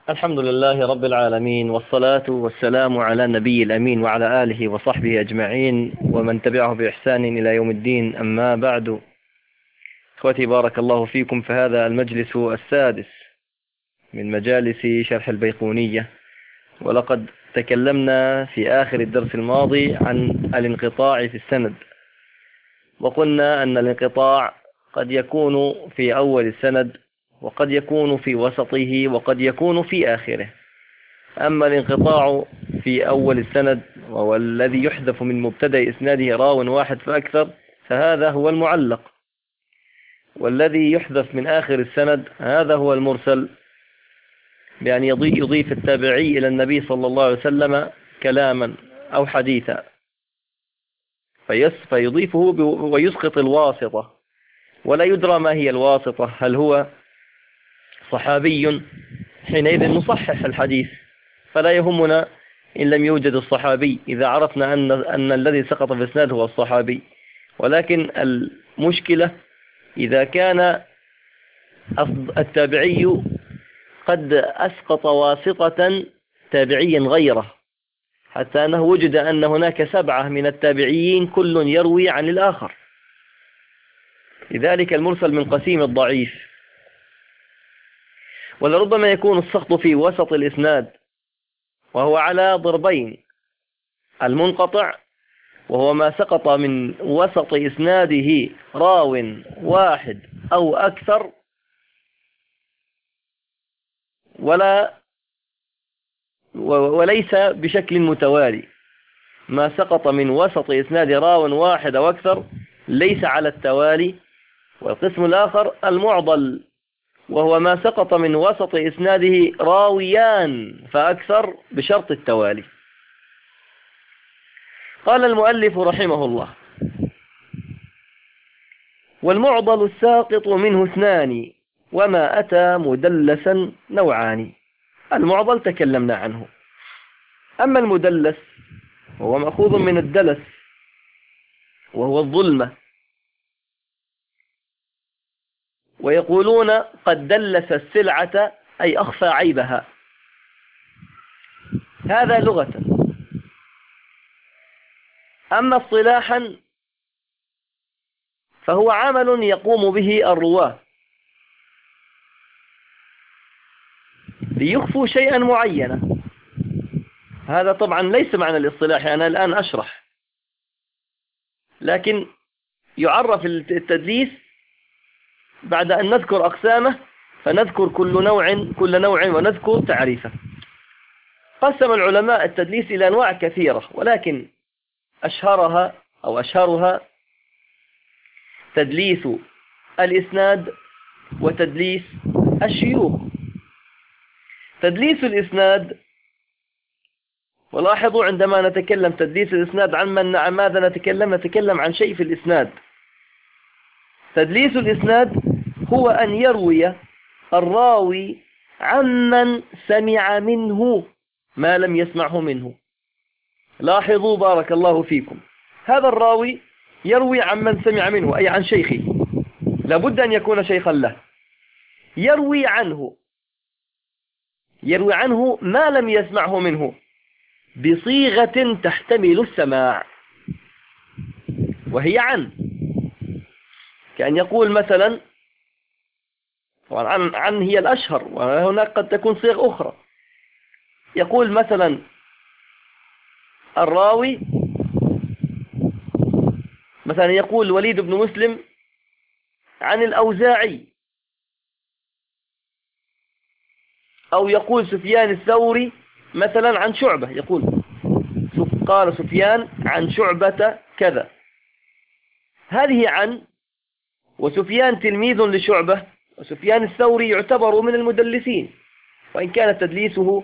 الحمد لله رب العالمين، والصلاة والسلام على النبي الأمين وعلى آله وصحبه أجمعين ومن تبعه بإحسان إلى يوم الدين. أما بعد، إخوتي بارك الله فيكم، فهذا المجلس السادس من مجالس شرح البيقونية، ولقد تكلمنا في آخر الدرس الماضي عن الانقطاع في السند، وقلنا أن الانقطاع قد يكون في أول السند، وقد يكون في وسطه، وقد يكون في آخره. أما الانقطاع في أول السند، وهو الذي يحذف من مبتدأ إسناده راو واحد فأكثر، فهذا هو المعلق. والذي يحذف من آخر السند هذا هو المرسل، بأن يضيف التابعي إلى النبي صلى الله عليه وسلم كلاما أو حديثا فيضيفه ويسقط الواسطة، ولا يدرى ما هي الواسطة، هل هو صحابي؟ حينئذ نصحح الحديث، فلا يهمنا إن لم يوجد الصحابي إذا عرفنا أن الذي سقط في الإسناد هو الصحابي. ولكن المشكلة إذا كان التابعي قد أسقط واسطة تابعيا غيره، حتى أنه وجد أن هناك 7 من التابعيين كل يروي عن الآخر. لذلك المرسل من قسيم الضعيف. ولربما يكون السقط في وسط الإسناد، وهو على ضربين: المنقطع، وهو ما سقط من وسط إسناده راو واحد أو أكثر، وليس بشكل متوالي. ما سقط من وسط إسناد راو واحد أو أكثر ليس على التوالي. والقسم الآخر المعضل، وهو ما سقط من وسط إسناده راويان فأكثر بشرط التوالي. قال المؤلف رحمه الله: والمعضل الساقط منه 2، وما أتى مدلسا نوعان. المعضل تكلمنا عنه. أما المدلس وهو مأخوذ من الدلس، وهو الظلمة، ويقولون قد دلس السلعة أي أخفى عيبها. هذا لغة. أما اصطلاحا فهو عمل يقوم به الرواة ليخفوا شيئا معينا. هذا طبعا ليس معنى الاصطلاح، أنا الآن أشرح، لكن يعرف التدليس بعد أن نذكر أقسامه، فنذكر كل نوع ونذكر تعريفه. قسم العلماء التدليس إلى أنواع كثيرة، ولكن أشهرها تدليس الإسناد وتدليس الشيوخ. تدليس الإسناد، ولاحظوا عندما نتكلم تدليس الإسناد عن ماذا نتكلم عن شيء في الإسناد. تدليس الإسناد هو أن يروي الراوي عمن سمع منه ما لم يسمعه منه. لاحظوا بارك الله فيكم، هذا الراوي يروي عمن سمع منه، أي عن شيخه، لابد أن يكون شيخا له. يروي عنه ما لم يسمعه منه بصيغة تحتمل السماع، وهي عن. كأن يقول مثلا، عن هي الأشهر، وهناك قد تكون صيغ أخرى. يقول مثلا الراوي، مثلا يقول وليد بن مسلم عن الأوزاعي، أو يقول سفيان الثوري مثلا عن شعبة، يقول قال سفيان عن شعبة كذا. هذه عن، وسفيان تلميذ لشعبة، وسفيان الثوري يعتبر من المدلسين، وإن كان تدليسه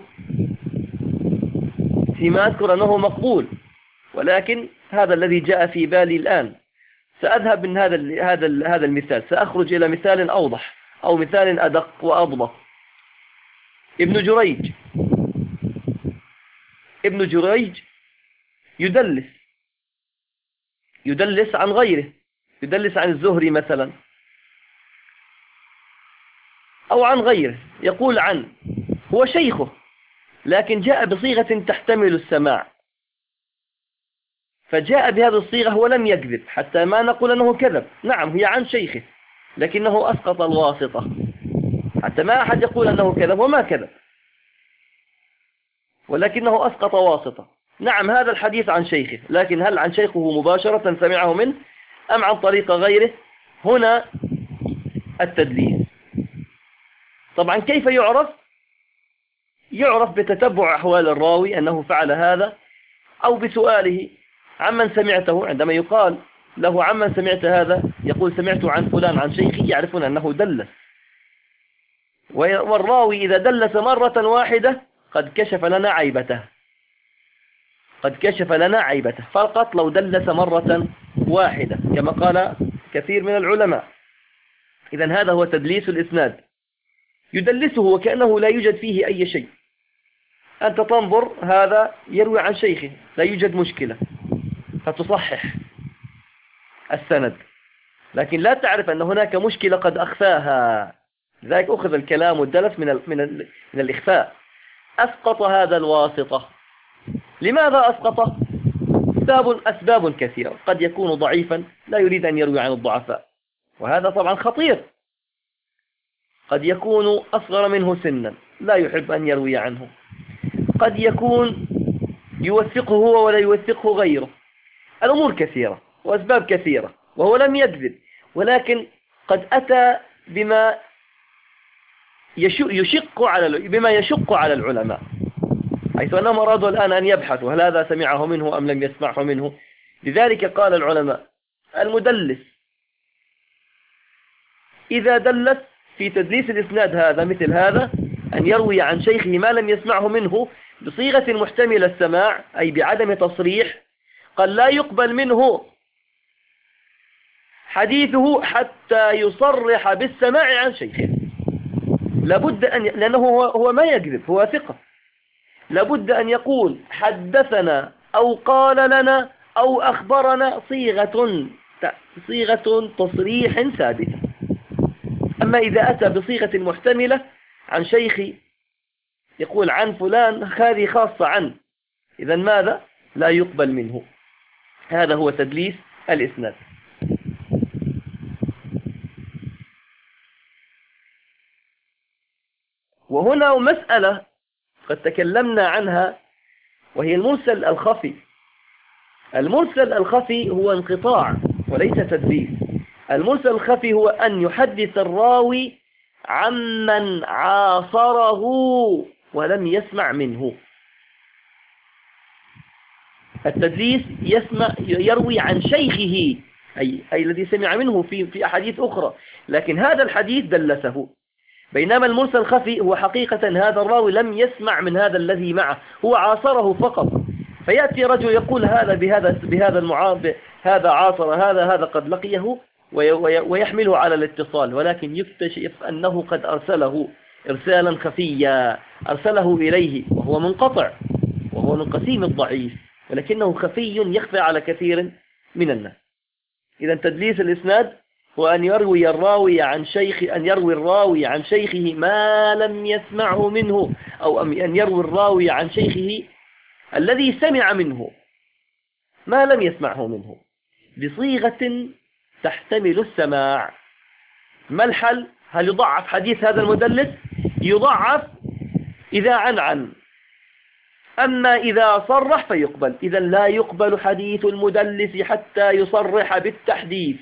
فيما أذكر أنه مقبول، ولكن هذا الذي جاء في بالي الآن. سأذهب من هذا المثال، سأخرج إلى مثال أوضح أو مثال أدق وأضبط. ابن جريج يدلس عن غيره، يدلس عن الزهري مثلا أو عن غيره. يقول عن، هو شيخه لكن جاء بصيغة تحتمل السماع، فجاء بهذه الصيغة ولم يكذب حتى ما نقول أنه كذب. نعم هي عن شيخه لكنه أسقط الواسطة حتى ما أحد يقول أنه كذب وما كذب، ولكنه أسقط واسطة. نعم هذا الحديث عن شيخه، لكن هل عن شيخه مباشرة سمعه منه أم عن طريق غيره؟ هنا التدليس. طبعا كيف يعرف؟ يعرف بتتبع أحوال الراوي أنه فعل هذا، أو بسؤاله عمن سمعته. عندما يقال له عمن سمعت هذا يقول سمعت عن فلان عن شيخي، يعرفون أنه دلس. والراوي إذا دلس مرة واحدة قد كشف لنا عيبته، قد كشف لنا عيبته فقط لو دلس مرة واحدة كما قال كثير من العلماء. إذن هذا هو تدليس الإسناد، يدلسه وكأنه لا يوجد فيه أي شيء. أنت تنظر هذا يروي عن شيخه لا يوجد مشكلة فتصحح السند، لكن لا تعرف أن هناك مشكلة قد أخفاها. لذلك أخذ الكلام والدلس من الإخفاء. أسقط هذا الواسطة. لماذا أسقطه؟ أسباب كثيرة. قد يكون ضعيفا لا يريد أن يروي عن الضعفاء، وهذا طبعا خطير. قد يكون أصغر منه سنا لا يحب أن يروي عنه. قد يكون يوثقه هو ولا يوثقه غيره. الأمور كثيرة وأسباب كثيرة، وهو لم يكذب، ولكن قد أتى بما يشق على العلماء، حيث أنهم أرادوا الآن أن يبحثوا هل هذا سمعه منه أم لم يسمعه منه. لذلك قال العلماء المدلس إذا دلس في تدليس الإسناد هذا مثل هذا أن يروي عن شيخه ما لم يسمعه منه بصيغة محتملة السماع، أي بعدم تصريح، قال لا يقبل منه حديثه حتى يصرح بالسماع عن شيخه. لابد أن لأنه هو ما يكذب، هو ثقة، لابد أن يقول حدثنا أو قال لنا أو أخبرنا صيغة تصريح ثابتة. أما إذا أتى بصيغة محتملة عن شيخي يقول عن فلان هذه خاصة عنه، إذن ماذا؟ لا يقبل منه. هذا هو تدليس الإسناد. وهنا مسألة قد تكلمنا عنها وهي المرسل الخفي. المرسل الخفي هو انقطاع وليس تدليس. المرسل الخفي هو أن يحدث الراوي عمن عاصره ولم يسمع منه. التدليس يروي عن شيخه أي الذي سمع منه في أحاديث أخرى، لكن هذا الحديث دلسه. بينما المرسل الخفي هو حقيقة هذا الراوي لم يسمع من هذا الذي معه، هو عاصره فقط. فيأتي رجل يقول هذا بهذا المعارض، هذا عاصر هذا قد لقيه ويحمله على الاتصال، ولكن يكتشف أنه قد أرسله إرسالا خفيا، أرسله إليه وهو منقطع، وهو من قسيم الضعيف، ولكنه خفي يخفى على كثير من الناس. إذا تدليس الإسناد هو أن يروي الراوي عن شيخه ما لم يسمعه منه، أو أن يروي الراوي عن شيخه الذي سمع منه ما لم يسمعه منه بصيغة تحتمل السماع. ما الحل؟ هل يضعف حديث هذا المدلس؟ يضعف إذا عن أما إذا صرح فيقبل. إذا لا يقبل حديث المدلس حتى يصرح بالتحديث.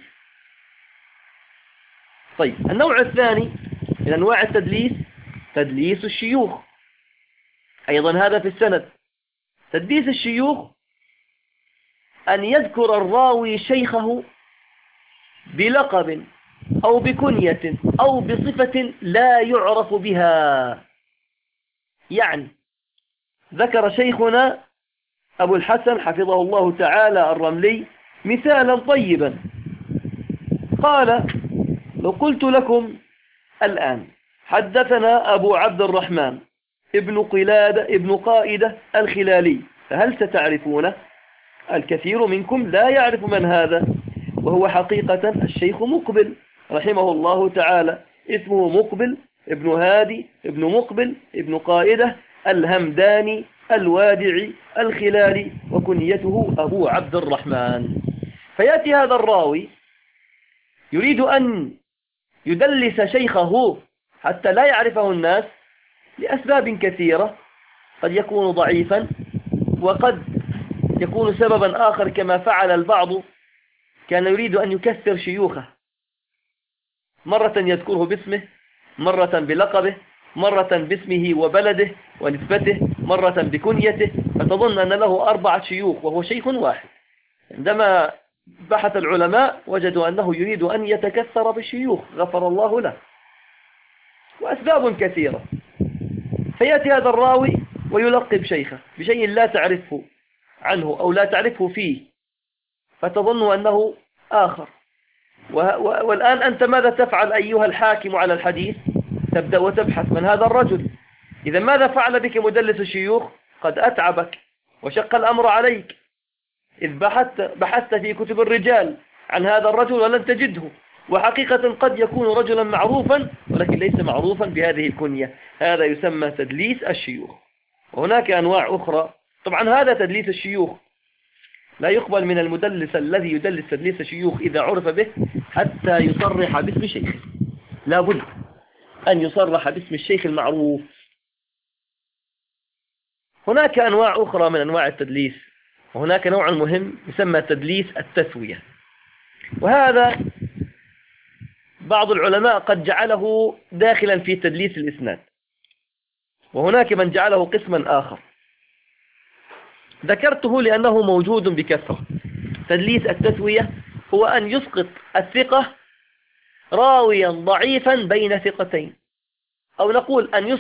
طيب النوع الثاني من أنواع التدليس تدليس الشيوخ، أيضا هذا في السند. تدليس الشيوخ أن يذكر الراوي شيخه بلقب أو بكنية أو بصفة لا يعرف بها. يعني ذكر شيخنا أبو الحسن حفظه الله تعالى الرملي مثالا طيبا، قال لو قلت لكم الآن حدثنا أبو عبد الرحمن ابن قائدة الخلالي، فهل ستعرفونه؟ الكثير منكم لا يعرف من هذا، وهو حقيقة الشيخ مقبل رحمه الله تعالى، اسمه مقبل ابن هادي ابن مقبل ابن قائدة الهمداني الوادعي الخلالي، وكنيته أبو عبد الرحمن. فيأتي هذا الراوي يريد أن يدلس شيخه حتى لا يعرفه الناس لأسباب كثيرة، قد يكون ضعيفا، وقد يكون سببا آخر كما فعل البعض، كان يريد أن يكثر شيوخه، مرة يذكره باسمه، مرة بلقبه، مرة باسمه وبلده ونسبته، مرة بكنيته، فتظن أن له 4 شيوخ وهو شيخ واحد. عندما بحث العلماء وجدوا أنه يريد أن يتكثر بالشيوخ غفر الله له، وأسباب كثيرة. فيأتي هذا الراوي ويلقب شيخه بشيء لا تعرفه عنه أو لا تعرفه فيه، فتظن أنه آخر. والآن أنت ماذا تفعل أيها الحاكم على الحديث؟ تبدأ وتبحث من هذا الرجل. إذا ماذا فعل بك مدلس الشيوخ؟ قد أتعبك وشق الأمر عليك، إذ بحثت في كتب الرجال عن هذا الرجل ولن تجده، وحقيقة قد يكون رجلا معروفا ولكن ليس معروفا بهذه الكنية. هذا يسمى تدليس الشيوخ. وهناك أنواع أخرى. طبعا هذا تدليس الشيوخ، لا يقبل من المدلس الذي يدلس تدليس الشيوخ إذا عرف به حتى يصرح باسم شيخه، لا بد أن يصرح باسم الشيخ المعروف. هناك أنواع أخرى من أنواع التدليس، وهناك نوع مهم يسمى تدليس التسوية، وهذا بعض العلماء قد جعله داخلا في تدليس الإسناد، وهناك من جعله قسما آخر ذكرته لأنه موجود بكثرة. تدليس التسوية هو أن يسقط الثقة راويا ضعيفا بين ثقتين، أو نقول أن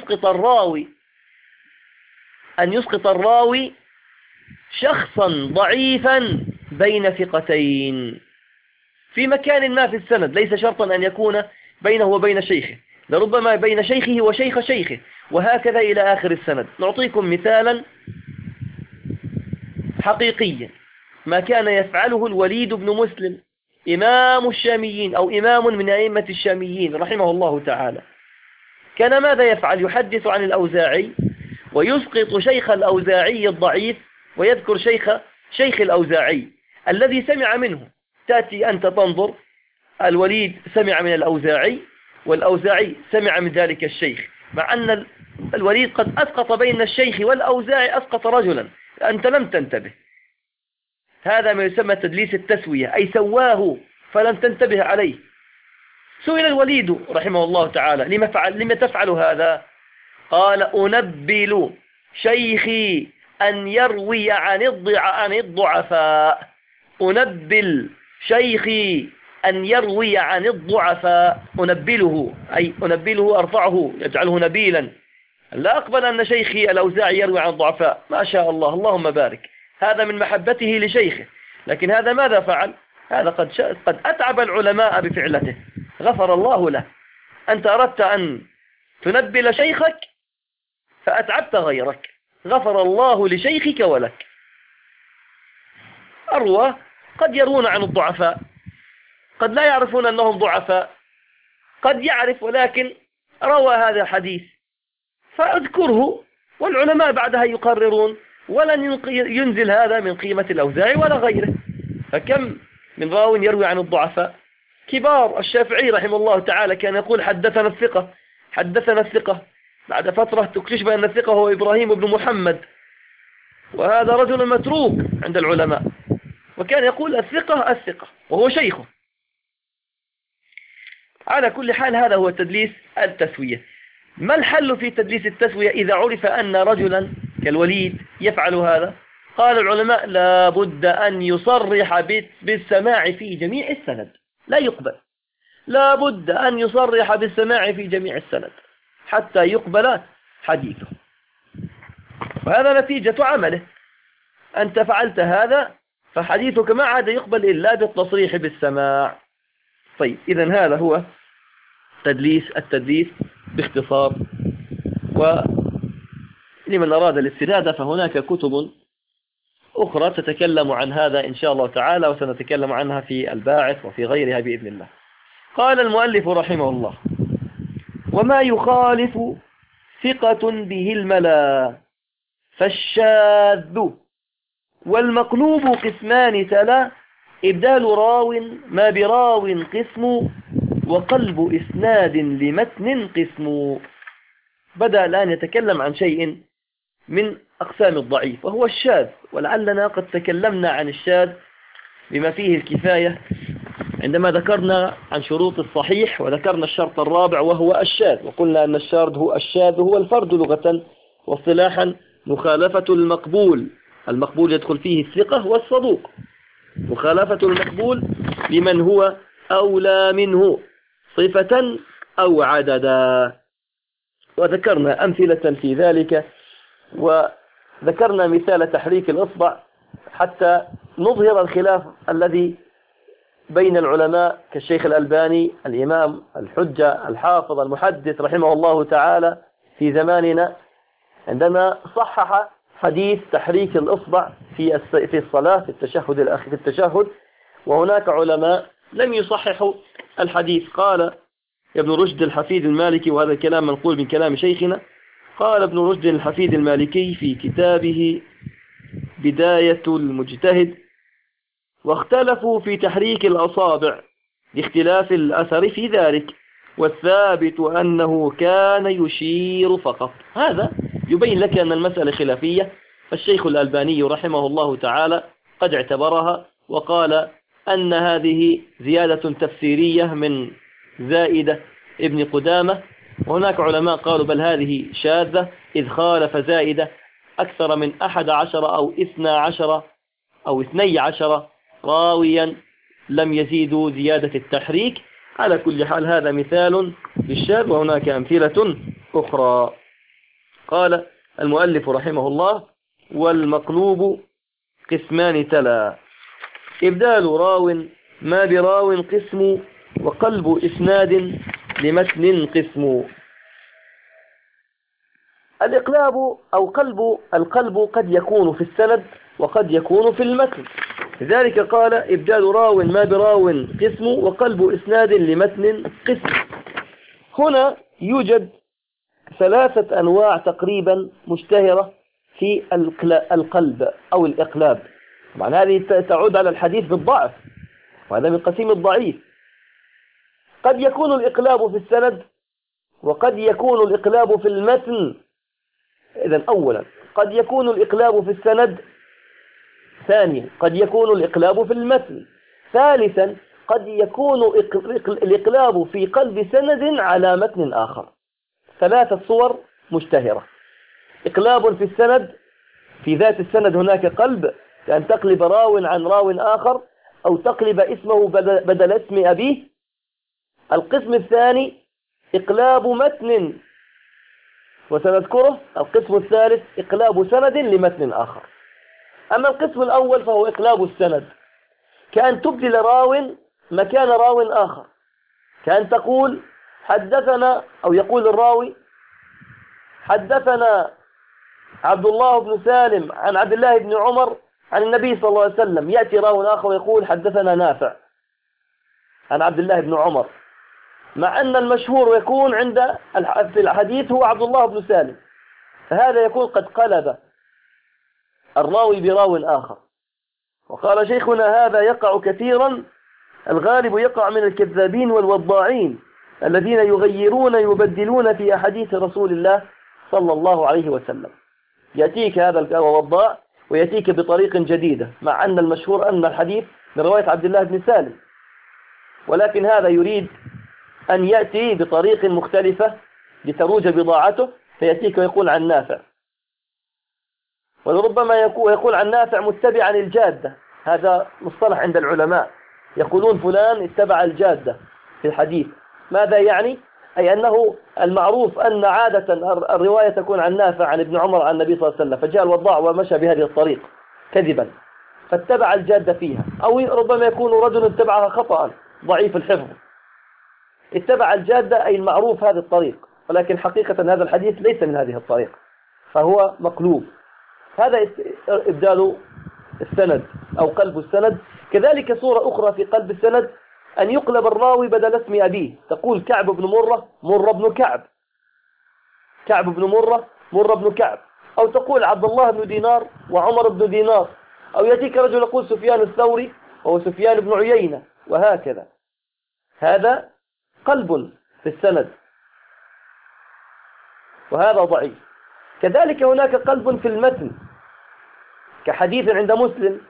يسقط الراوي شخصا ضعيفا بين ثقتين في مكان ما في السند، ليس شرطا أن يكون بينه وبين شيخه، لربما بين شيخه وشيخ شيخه، وهكذا إلى آخر السند. نعطيكم مثالا حقيقيا، ما كان يفعله الوليد بن مسلم إمام الشاميين أو إمام من أئمة الشاميين رحمه الله تعالى. كان ماذا يفعل؟ يحدث عن الأوزاعي ويسقط شيخ الأوزاعي الضعيف ويذكر شيخ الأوزاعي الذي سمع منه. تأتي أنت تنظر، الوليد سمع من الأوزاعي والأوزاعي سمع من ذلك الشيخ، مع أن الوليد قد أسقط بين الشيخ والأوزاعي، أسقط رجلا، أنت لم تنتبه. هذا ما يسمى تدليس التسوية، أي سواه فلم تنتبه عليه. سئل الوليد رحمه الله تعالى لما تفعل هذا؟ قال: أنبل شيخي أن يروي عن الضعفاء. أنبل شيخي أن يروي عن الضعفاء. أنبله أي أنبله، أرفعه، يجعله نبيلا. لا أقبل أن شيخي الأوزاعي يروي عن الضعفاء، ما شاء الله اللهم بارك، هذا من محبته لشيخه. لكن هذا ماذا فعل؟ هذا قد أتعب العلماء بفعلته، غفر الله له. أنت أردت أن تنبل شيخك فأتعبت غيرك، غفر الله لشيخك ولك. أروى قد يرون عن الضعفاء، قد لا يعرفون أنهم ضعفاء، قد يعرف ولكن روى هذا الحديث فأذكره، والعلماء بعدها يقررون، ولن ينزل هذا من قيمة الأوزاعي ولا غيره. فكم من راو يروي عن الضعفاء كبار. الشافعي رحمه الله تعالى كان يقول: حدثنا الثقة. بعد فترة تكتشف أن الثقة هو إبراهيم بن محمد، وهذا رجل متروك عند العلماء، وكان يقول الثقة وهو شيخه. على كل حال هذا هو تدليس التسوية. ما الحل في تدليس التسوية إذا عرف أن رجلا كالوليد يفعل هذا؟ قال العلماء: لا بد أن يصرح بالسماع في جميع السند، لا يقبل، لا بد أن يصرح بالسماع في جميع السند حتى يقبل حديثه، وهذا نتيجة عمله. أنت فعلت هذا فحديثك ما عاد يقبل إلا بالتصريح بالسماع. طيب، إذن هذا هو التدليس باختصار. ولمن أراد الاستزادة فهناك كتب أخرى تتكلم عن هذا إن شاء الله تعالى، وسنتكلم عنها في الباعث وفي غيرها بإذن الله. قال المؤلف رحمه الله: وما يخالف ثقة به الملا. فالشاذ والمقلوب قسمان تلا: إبدال راو ما براو قسم، وقلب إسناد لمتن قسم. بدأ الآن يتكلم عن شيء من أقسام الضعيف وهو الشاذ، ولعلنا قد تكلمنا عن الشاذ بما فيه الكفاية عندما ذكرنا عن شروط الصحيح، وذكرنا الشرط الرابع وهو الشاذ، وقلنا أن الشاذ هو الفرد لغة، واصطلاحا مخالفة المقبول. المقبول يدخل فيه الثقة والصدوق، مخالفة المقبول لمن هو أولى منه صفة أو عددا. وذكرنا أمثلة في ذلك، وذكرنا مثال تحريك الإصبع حتى نظهر الخلاف الذي بين العلماء كالشيخ الألباني الإمام الحجة الحافظ المحدث رحمه الله تعالى في زماننا، عندما صحح حديث تحريك الإصبع في الصلاة في التشهد، وهناك علماء لم يصححوا الحديث. قال ابن رشد الحفيد المالكي، وهذا الكلام منقول من كلام شيخنا، قال ابن رشد الحفيد المالكي في كتابه بداية المجتهد: واختلفوا في تحريك الأصابع لاختلاف الأثر في ذلك، والثابت أنه كان يشير فقط. هذا يبين لك أن المسألة خلافية. فالشيخ الألباني رحمه الله تعالى قد اعتبرها وقال أن هذه زيادة تفسيرية من زائدة ابن قدامة، وهناك علماء قالوا بل هذه شاذة، إذ خالف زائدة أكثر من 11 أو 12 أو 12 راويا لم يزيدوا زيادة التحريك. على كل حال هذا مثال للشاذ، وهناك أمثلة أخرى. قال المؤلف رحمه الله: والمقلوب قسمان تلا: إبدال راو ما براو قسم، وقلب إسناد لمتن قسم. الإقلاب أو القلب قد يكون في السند وقد يكون في المتن، لذلك قال: إبدال راو ما براو قسم، وقلب إسناد لمتن قسم. هنا يوجد 3 أنواع تقريبا مشتهرة في القلب أو الإقلاب. طبعا هذه تعود على الحديث بالضعف، وهذا من قسيم الضعيف. قد يكون الإقلاب في السند وقد يكون الإقلاب في المتن. إذن أولا قد يكون الإقلاب في السند، ثانيا قد يكون الإقلاب في المتن، ثالثا قد يكون الإقلاب في قلب سند على متن آخر. 3 صور مشتهرة: إقلاب في السند، في ذات السند هناك قلب، كأن تقلب راو عن راو آخر، أو تقلب اسمه بدل اسم أبيه. القسم الثاني إقلاب متن وسنذكره. القسم الثالث إقلاب سند لمتن آخر. أما القسم الأول فهو إقلاب السند، كأن تبدل راو مكان راو آخر، كأن تقول حدثنا، أو يقول الراوي حدثنا عبد الله بن سالم عن عبد الله بن عمر عن النبي صلى الله عليه وسلم، يأتي راو آخر ويقول حدثنا نافع عن عبد الله بن عمر، مع أن المشهور يكون في الحديث هو عبد الله بن سالم، فهذا يكون قد قلب الراوي براو آخر. وقال شيخنا: هذا يقع كثيرا، الغالب يقع من الكذابين والوضاعين الذين يغيرون يبدلون في أحاديث رسول الله صلى الله عليه وسلم. يأتيك هذا الوضاع ويأتيك بطريق جديدة، مع أن المشهور أن الحديث من رواية عبد الله بن سالم، ولكن هذا يريد أن يأتي بطريق مختلفة لتروج بضاعته، فيأتيك ويقول عن نافع، ولربما يقول عن نافع متبعا الجادة. هذا مصطلح عند العلماء، يقولون فلان اتبع الجادة في الحديث. ماذا يعني؟ أي أنه المعروف أن عادة الرواية تكون عن نافع عن ابن عمر عن النبي صلى الله عليه وسلم، فجاء الوضاع ومشى بهذه الطريق كذبا فاتبع الجادة فيها. أو ربما يكون رجل اتبعها خطأ ضعيف الحفظ، اتبع الجادة أي المعروف هذا الطريق، ولكن حقيقة هذا الحديث ليس من هذه الطريق، فهو مقلوب. هذا إبدال السند أو قلب السند. كذلك صورة أخرى في قلب السند أن يقلب الراوي بدل اسم أبيه، تقول كعب بن مرة مرة بن كعب، كعب بن مرة مرة بن كعب، أو تقول عبد الله بن دينار وعمر بن دينار، أو يأتيك رجل يقول سفيان الثوري وهو سفيان بن عيينة، وهكذا. هذا قلب في السند، وهذا ضعيف. كذلك هناك قلب في المتن، كحديث عند مسلم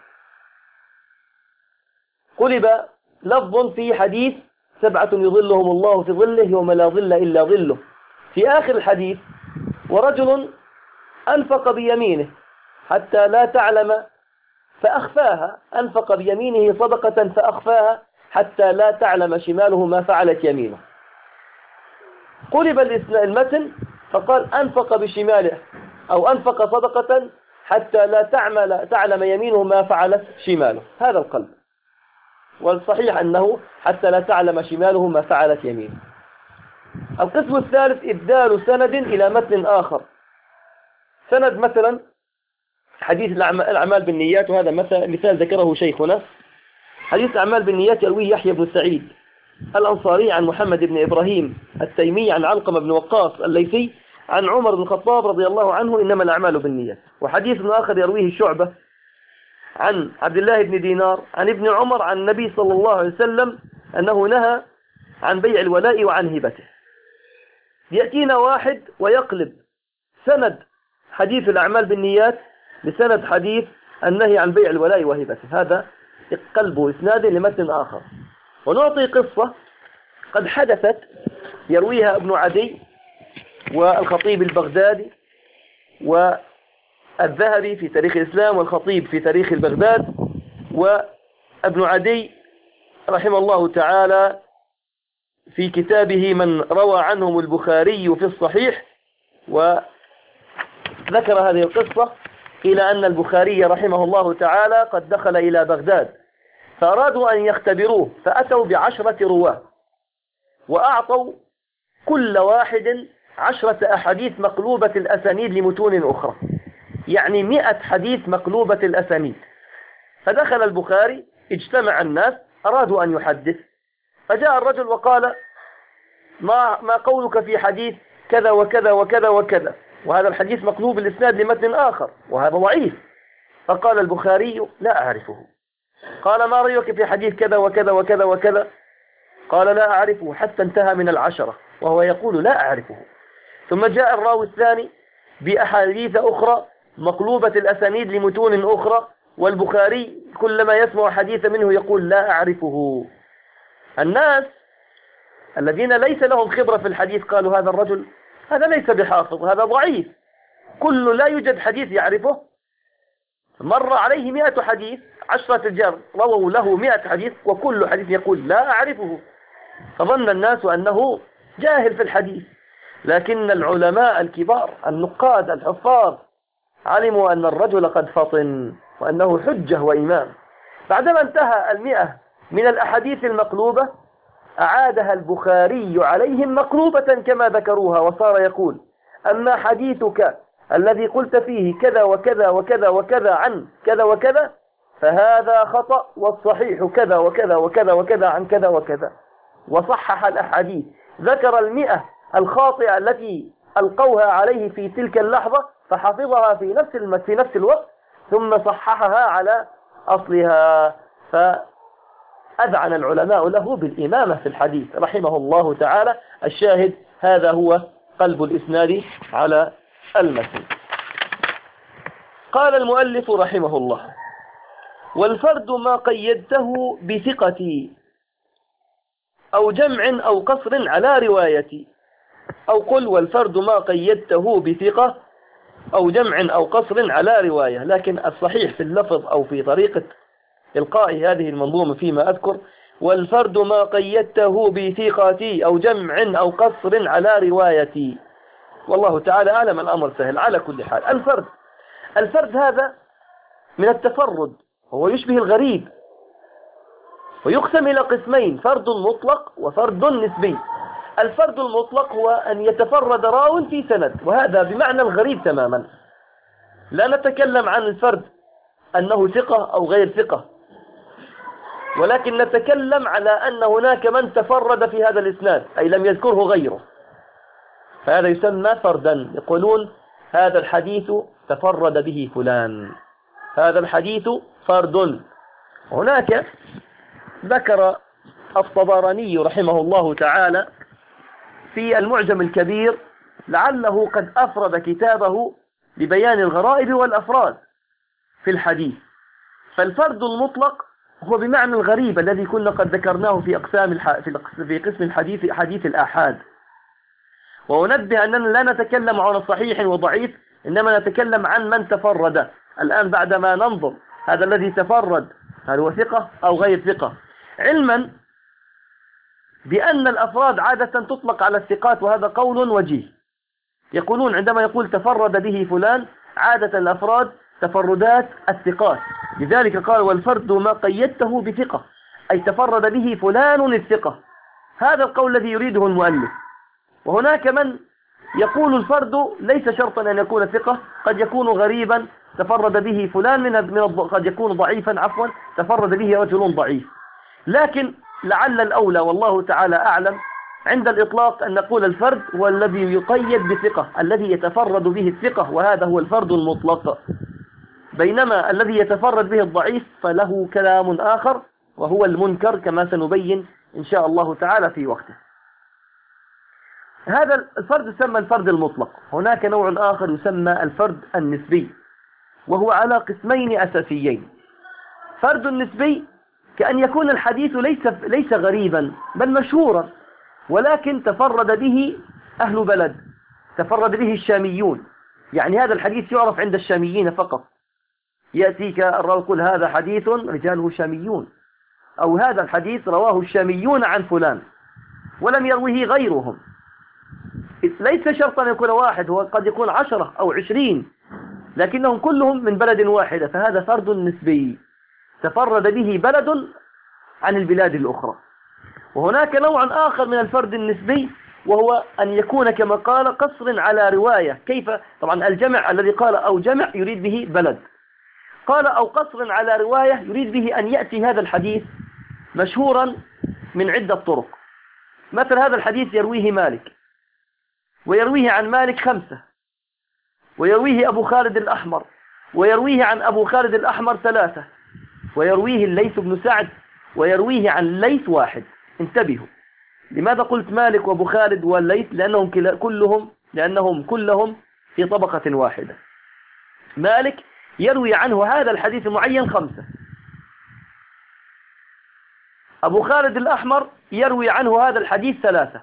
قلب لفظ في حديث 7 يظلهم الله في ظله يوم لا ظل إلا ظله، في آخر الحديث ورجل أنفق بيمينه حتى لا تعلم فأخفاها، أنفق بيمينه صدقة فأخفاها حتى لا تعلم شماله ما فعلت يمينه. قلب المتن فقال أنفق بشماله أو أنفق صدقة حتى لا تعلم يمينه ما فعلت شماله، هذا القلب. والصحيح أنه حتى لا تعلم شماله ما فعلت يمينه. القسم الثالث إبدال سند إلى متن آخر. سند مثلا حديث الأعمال بالنيات، وهذا مثال ذكره شيخنا. حديث الأعمال بالنيات يرويه يحيى بن سعيد الأنصاري عن محمد بن إبراهيم التيمي عن علقمة بن وقاص الليثي عن عمر بن الخطاب رضي الله عنه إنما الأعمال بالنيات. وحديث آخر يرويه شعبة عن عبد الله بن دينار عن ابن عمر عن النبي صلى الله عليه وسلم أنه نهى عن بيع الولاء وعن هبته. يأتينا واحد ويقلب سند حديث الأعمال بالنيات بسند حديث النهي عن بيع الولاء وهبته، هذا قلب إسناد لمتن آخر. ونعطي قصة قد حدثت يرويها ابن عدي والخطيب البغدادي والذهبي في تاريخ الإسلام والخطيب في تاريخ البغداد، وابن عدي رحمه الله تعالى في كتابه من روى عنهم البخاري في الصحيح، وذكر هذه القصة إلى أن البخاري رحمه الله تعالى قد دخل إلى بغداد فأرادوا أن يختبروه، فأتوا ب10 رواة وأعطوا كل واحد 10 أحاديث مقلوبة الأسانيد لمتون أخرى، يعني 100 حديث مقلوبة الأسانيد. فدخل البخاري، اجتمع الناس أرادوا أن يحدث، فجاء الرجل وقال ما قولك في حديث كذا وكذا وكذا وكذا، وهذا الحديث مقلوب الإسناد لمتن آخر وهذا ضعيف. فقال البخاري لا أعرفه. قال ما رأيك في حديث كذا وكذا وكذا وكذا؟ قال لا أعرفه، حتى انتهى من 10 وهو يقول لا أعرفه. ثم جاء الراوي الثاني بأحاديث أخرى مقلوبة الأسانيد لمتون أخرى، والبخاري كلما يسمع حديث منه يقول لا أعرفه. الناس الذين ليس لهم خبرة في الحديث قالوا هذا الرجل هذا ليس بحافظ، هذا ضعيف، لا يوجد حديث يعرفه. مر عليه 100 حديث، 10 رجال رووا له 100 حديث وكل حديث يقول لا أعرفه، فظن الناس أنه جاهل في الحديث. لكن العلماء الكبار النقاد الحفاظ علموا أن الرجل قد فطن وأنه حجة وإمام. بعدما انتهى 100 من الأحاديث المقلوبة أعادها البخاري عليهم مقلوبة كما ذكروها، وصار يقول أما حديثك الذي قلت فيه كذا وكذا وكذا وكذا عن كذا وكذا فهذا خطأ، والصحيح كذا وكذا وكذا وكذا عن كذا وكذا، وصحح الأحاديث. ذكر 100 الخاطئة التي ألقوها عليه في تلك اللحظة فحفظها في نفس الوقت ثم صححها على أصلها، فأذعن العلماء له بالإمامة في الحديث رحمه الله تعالى. الشاهد هذا هو قلب الإسناد على المتن. قال المؤلف رحمه الله والفرد ما قيدته بثقتي أو جمع أو قصر على روايتي، أو قل والفرد ما قيدته بثقة أو جمع أو قصر على رواية. لكن الصحيح في اللفظ أو في طريقة إلقاء هذه المنظومة فيما أذكر والفرد ما قيدته بثقتي أو جمع أو قصر على روايتي، والله تعالى أعلم. الأمر سهل. على كل حال الفرد هذا من التفرد، هو يشبه الغريب، ويقسم إلى قسمين: فرد مطلق وفرد نسبي. الفرد المطلق هو أن يتفرد راو في سند، وهذا بمعنى الغريب تماما. لا نتكلم عن الفرد أنه ثقة أو غير ثقة، ولكن نتكلم على أن هناك من تفرد في هذا الإسناد أي لم يذكره غيره، فهذا يسمى فردا. يقولون هذا الحديث تفرد به فلان، هذا الحديث فرد. هناك ذكر الطبراني رحمه الله تعالى في المعجم الكبير لعله قد أفرد كتابه لبيان الغرائب والأفراد في الحديث. فالفرد المطلق هو بمعنى الغريب الذي كنا قد ذكرناه في في قسم الحديث، حديث الآحاد. وأنبه أننا لا نتكلم عن صحيح وضعيف، إنما نتكلم عن من تفرد. الآن بعدما ننظر هذا الذي تفرد هل هو ثقة أو غير ثقة، علما بأن الأفراد عادة تطلق على الثقات، وهذا قول وجيه. يقولون عندما يقول تفرد به فلان، عادة الأفراد تفردات الثقات، لذلك قال والفرد ما قيدته بثقة، أي تفرد به فلان الثقة. هذا القول الذي يريده المؤلف. وهناك من يقول الفرد ليس شرطا أن يكون ثقة، قد يكون غريبا تفرد به فلان قد يكون ضعيفا تفرد به رجل ضعيف. لكن لعل الأولى والله تعالى أعلم عند الإطلاق أن نقول الفرد هو الذي يقيد بثقة، الذي يتفرد به الثقة، وهذا هو الفرد المطلق. بينما الذي يتفرد به الضعيف فله كلام آخر وهو المنكر، كما سنبين إن شاء الله تعالى في وقته. هذا الفرد يسمى الفرد المطلق. هناك نوع آخر يسمى الفرد النسبي، وهو على قسمين أساسيين. فرد النسبي كأن يكون الحديث ليس غريبا بل مشهورا، ولكن تفرد به أهل بلد، تفرد به الشاميون. يعني هذا الحديث يعرف عند الشاميين فقط، يأتيك الراوي يقول هذا حديث رجاله شاميون، أو هذا الحديث رواه الشاميون عن فلان ولم يروه غيرهم. ليس شرطا أن يكون واحد، هو قد يكون 10 أو 20، لكنهم كلهم من بلد واحدة، فهذا فرد نسبي تفرد به بلد عن البلاد الأخرى. وهناك نوع آخر من الفرد النسبي، وهو أن يكون كما قال قصر على رواية. كيف؟ طبعا الجمع الذي قال أو جمع يريد به بلد، قال أو قصر على رواية يريد به أن يأتي هذا الحديث مشهورا من عدة طرق. مثل هذا الحديث يرويه مالك، ويرويه عن مالك 5، ويرويه أبو خالد الأحمر، ويرويه عن أبو خالد الأحمر 3، ويرويه الليث بن سعد، ويرويه عن الليث 1. انتبهوا، لماذا قلت مالك وأبو خالد والليث؟ لأنهم كلهم في طبقة واحدة. مالك يروي عنه هذا الحديث المعين 5، أبو خالد الأحمر يروي عنه هذا الحديث 3،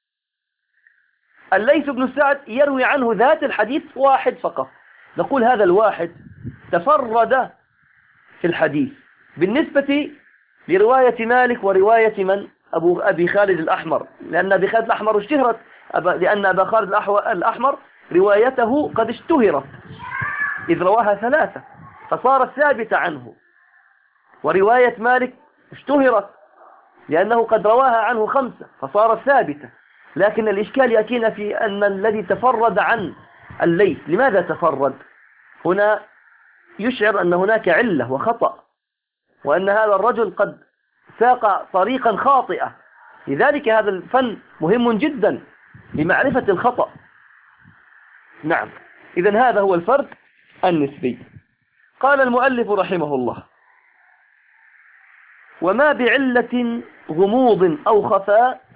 الليث بن سعد يروي عنه ذات الحديث 1 فقط. نقول هذا الواحد تفرد في الحديث بالنسبة لرواية مالك ورواية من؟ أبي خالد الأحمر، لأن أبي خالد الأحمر اشتهرت، لأن أبا خالد الأحمر روايته قد اشتهرت إذ رواها 3 فصارت ثابتة عنه، ورواية مالك اشتهرت لأنه قد رواها عنه 5 فصارت ثابتة. لكن الإشكال يأتينا في أن الذي تفرد عن الليث، لماذا تفرد؟ هنا يشعر أن هناك علة وخطأ، وأن هذا الرجل قد ساق طريقا خاطئة. لذلك هذا الفن مهم جدا لمعرفة الخطأ. نعم، إذن هذا هو الفرد النسبي. قال المؤلف رحمه الله: وما بعلة غموض أو خفاء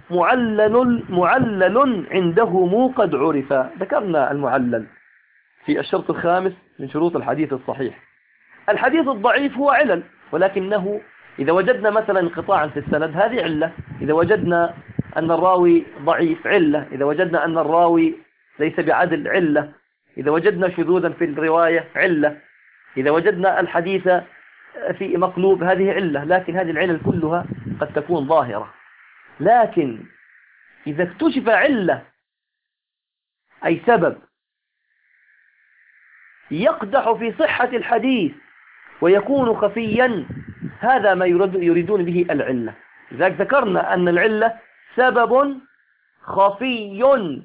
معلل عندهم قد عرفا. ذكرنا المعلل في الشرط الخامس من شروط الحديث الصحيح. الحديث الضعيف هو علل، ولكنه إذا وجدنا مثلا انقطاعا في السند هذه علة، إذا وجدنا أن الراوي ضعيف علة، إذا وجدنا أن الراوي ليس بعدل علة، إذا وجدنا شذوذا في الرواية علة، إذا وجدنا الحديث في مقلوب هذه علة. لكن هذه العلل كلها قد تكون ظاهرة. لكن إذا اكتشف علة أي سبب يقدح في صحة الحديث ويكون خفيا، هذا ما يريدون به العلة. لذلك ذكرنا أن العلة سبب خفي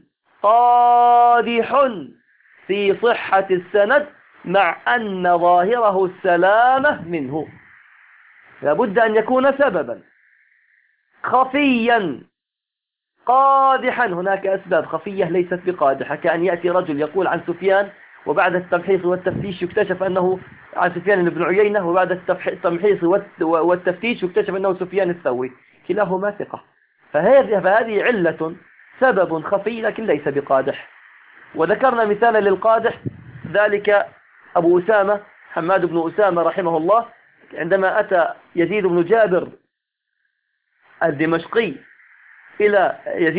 قادح في صحة السند مع أن ظاهره السلامة منه. لابد أن يكون سببا خفيا قادحا. هناك أسباب خفية ليست بقادحة، كأن يأتي رجل يقول عن سفيان وبعد التمحيص والتفتيش يكتشف أنه عن سفيان بن عيينة، وبعد التمحيص والتفتيش يكتشف أنه سفيان الثوري، كلاهما ثقة. فهذه علة، سبب خفي لكن ليس بقادح. وذكرنا مثالا للقادح، ذلك أبو أسامة حماد بن أسامة رحمه الله، عندما أتى يزيد بن جابر الدمشقي إلى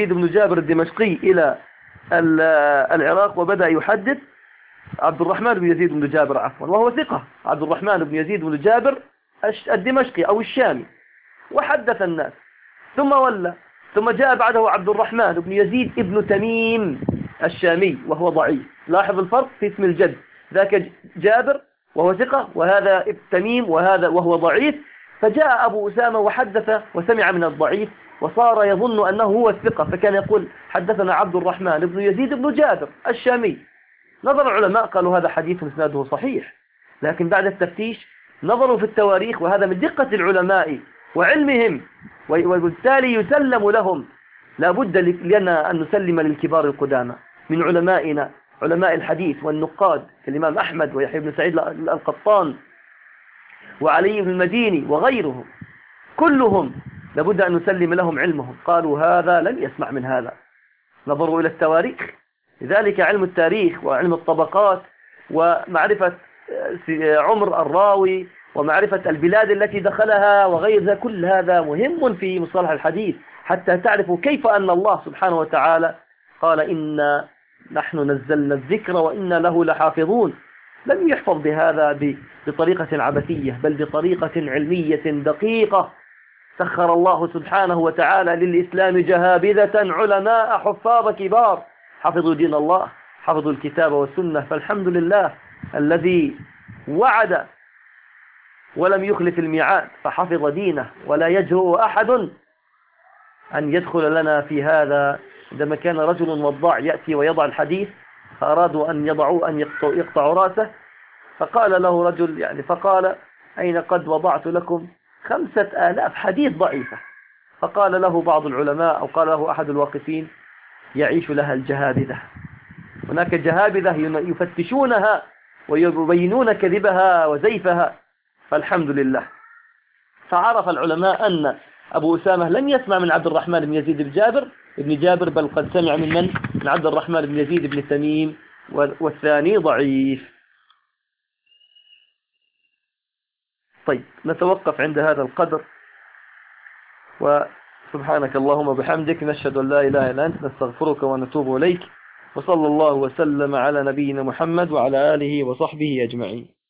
العراق وبدأ يحدث، عبد الرحمن بن يزيد بن جابر عفوا، وهو ثقة، عبد الرحمن بن يزيد بن جابر الدمشقي أو الشامي، وحدث الناس ثم ولى. ثم جاء بعده عبد الرحمن بن يزيد ابن تميم الشامي وهو ضعيف. لاحظ الفرق في اسم الجد، ذاك جابر وهو ثقة، وهذا تميم وهو ضعيف. فجاء أبو أسامة وحدث وسمع من الضعيف وصار يظن أنه هو الثقة، فكان يقول حدثنا عبد الرحمن بن يزيد بن جابر الشامي. نظر العلماء قالوا هذا حديث اسناده صحيح، لكن بعد التفتيش نظروا في التواريخ، وهذا من دقة العلماء وعلمهم، وبالتالي يسلم لهم. لا بد لنا أن نسلم للكبار القدامى من علمائنا، علماء الحديث والنقاد كالإمام أحمد ويحيى بن سعيد القطان وعلي بن المديني وغيرهم، كلهم لابد أن نسلم لهم علمهم. قالوا هذا لن يسمع من هذا، نظروا إلى التواريخ. لذلك علم التاريخ وعلم الطبقات ومعرفة عمر الراوي ومعرفة البلاد التي دخلها وغير ذلك، كل هذا مهم في مصطلح الحديث، حتى تعرفوا كيف أن الله سبحانه وتعالى قال إنا نحن نزلنا الذكر وإنا له لحافظون. لم يحفظ بهذا بطريقة عبثية، بل بطريقة علمية دقيقة. سخر الله سبحانه وتعالى للإسلام جهابذة علماء حفاظ كبار، حفظوا دين الله، حفظوا الكتاب والسنة. فالحمد لله الذي وعد ولم يخلف الميعاد، فحفظ دينه، ولا يجرؤ أحد أن يدخل لنا في هذا. عندما كان رجل وضاع يأتي ويضع الحديث، فأرادوا أن يضعوا أن يقطعوا رأسه، فقال له رجل فقال أين قد وضعت لكم 5000 حديث ضعيفة. فقال له بعض العلماء أو قال له أحد الواقفين يعيش لها الجهابذة. هناك جهابذة يفتشونها ويبينون كذبها وزيفها. فالحمد لله. فعرف العلماء أن أبو أسامة لم يسمع من عبد الرحمن بن يزيد بن جابر، بل قد سمع من عبد الرحمن بن يزيد بن تميم، والثاني ضعيف. طيب، نتوقف عند هذا القدر، وسبحانك اللهم وبحمدك، نشهد أن لا إله إلا أنت، نستغفرك ونتوب إليك، وصلى الله وسلم على نبينا محمد وعلى آله وصحبه أجمعين.